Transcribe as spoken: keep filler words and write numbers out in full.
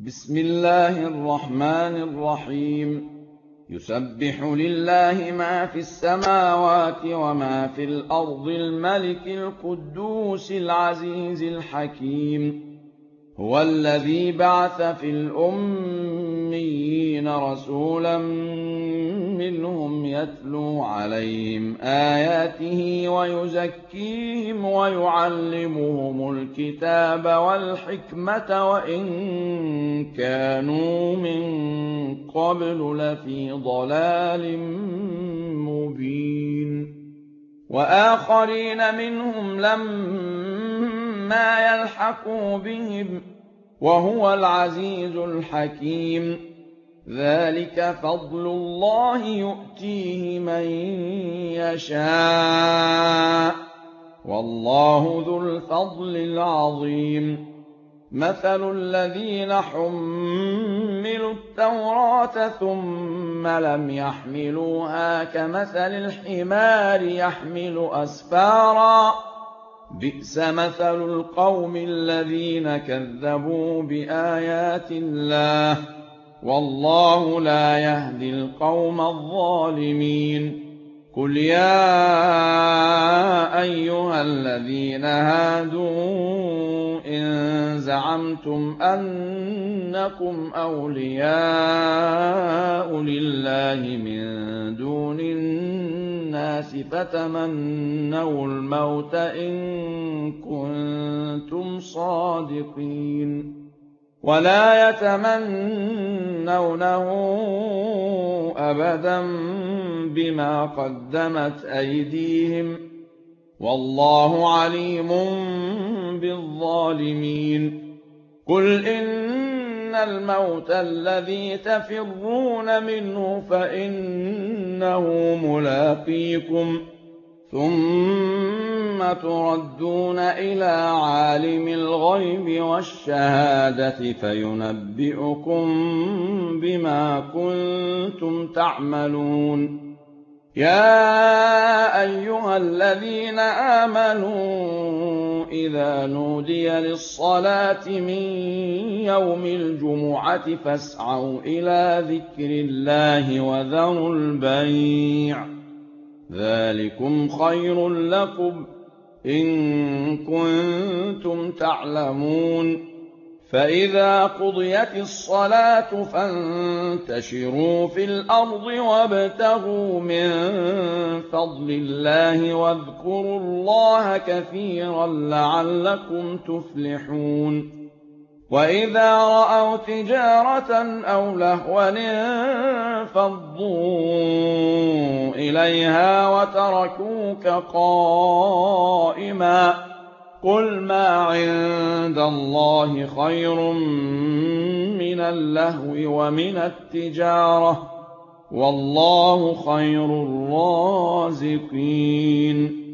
بسم الله الرحمن الرحيم يسبح لله ما في السماوات وما في الأرض الملك القدوس العزيز الحكيم هو الذي بعث في الأميين رسولا منهم يتلو عليهم آياته ويزكيهم ويعلمهم الكتاب والحكمة وإن كانوا من قبل لفي ضلال مبين وآخرين منهم لما يلحقوا بهم وهو العزيز الحكيم ذلك فضل الله يؤتيه من يشاء والله ذو الفضل العظيم مثل الذين حملوا التوراة ثم لم يحملوها كمثل الحمار يحمل أسفارا بئس مثل القوم الذين كذبوا بآيات الله والله لا يهدي القوم الظالمين قل يا أيها الذين هادوا إن زعمتم أنكم أولياء لله من دون الناس فتمنوا الموت إن كنتم صادقين ولا يتمنونه أبدا بما قدمت أيديهم والله عليم بالظالمين قل إن الموت الذي تفرون منه فإنه ملاقيكم ثم تردون إلى عالم الغيب والشهادة فينبئكم بما كنتم تعملون يا أيها الذين آمنوا إذا نودي للصلاة من يوم الجمعة فاسعوا إلى ذكر الله وذروا البيع ذلكم خير لكم إن كنتم تعلمون فإذا قضيت الصلاة فانتشروا في الأرض وابتغوا من فضل الله واذكروا الله كثيرا لعلكم تفلحون وإذا رأوا تجارة أو لهوا انفضوا إليها وتركوك قائما قل ما عند الله خير من اللهو ومن التجارة والله خير الرازقين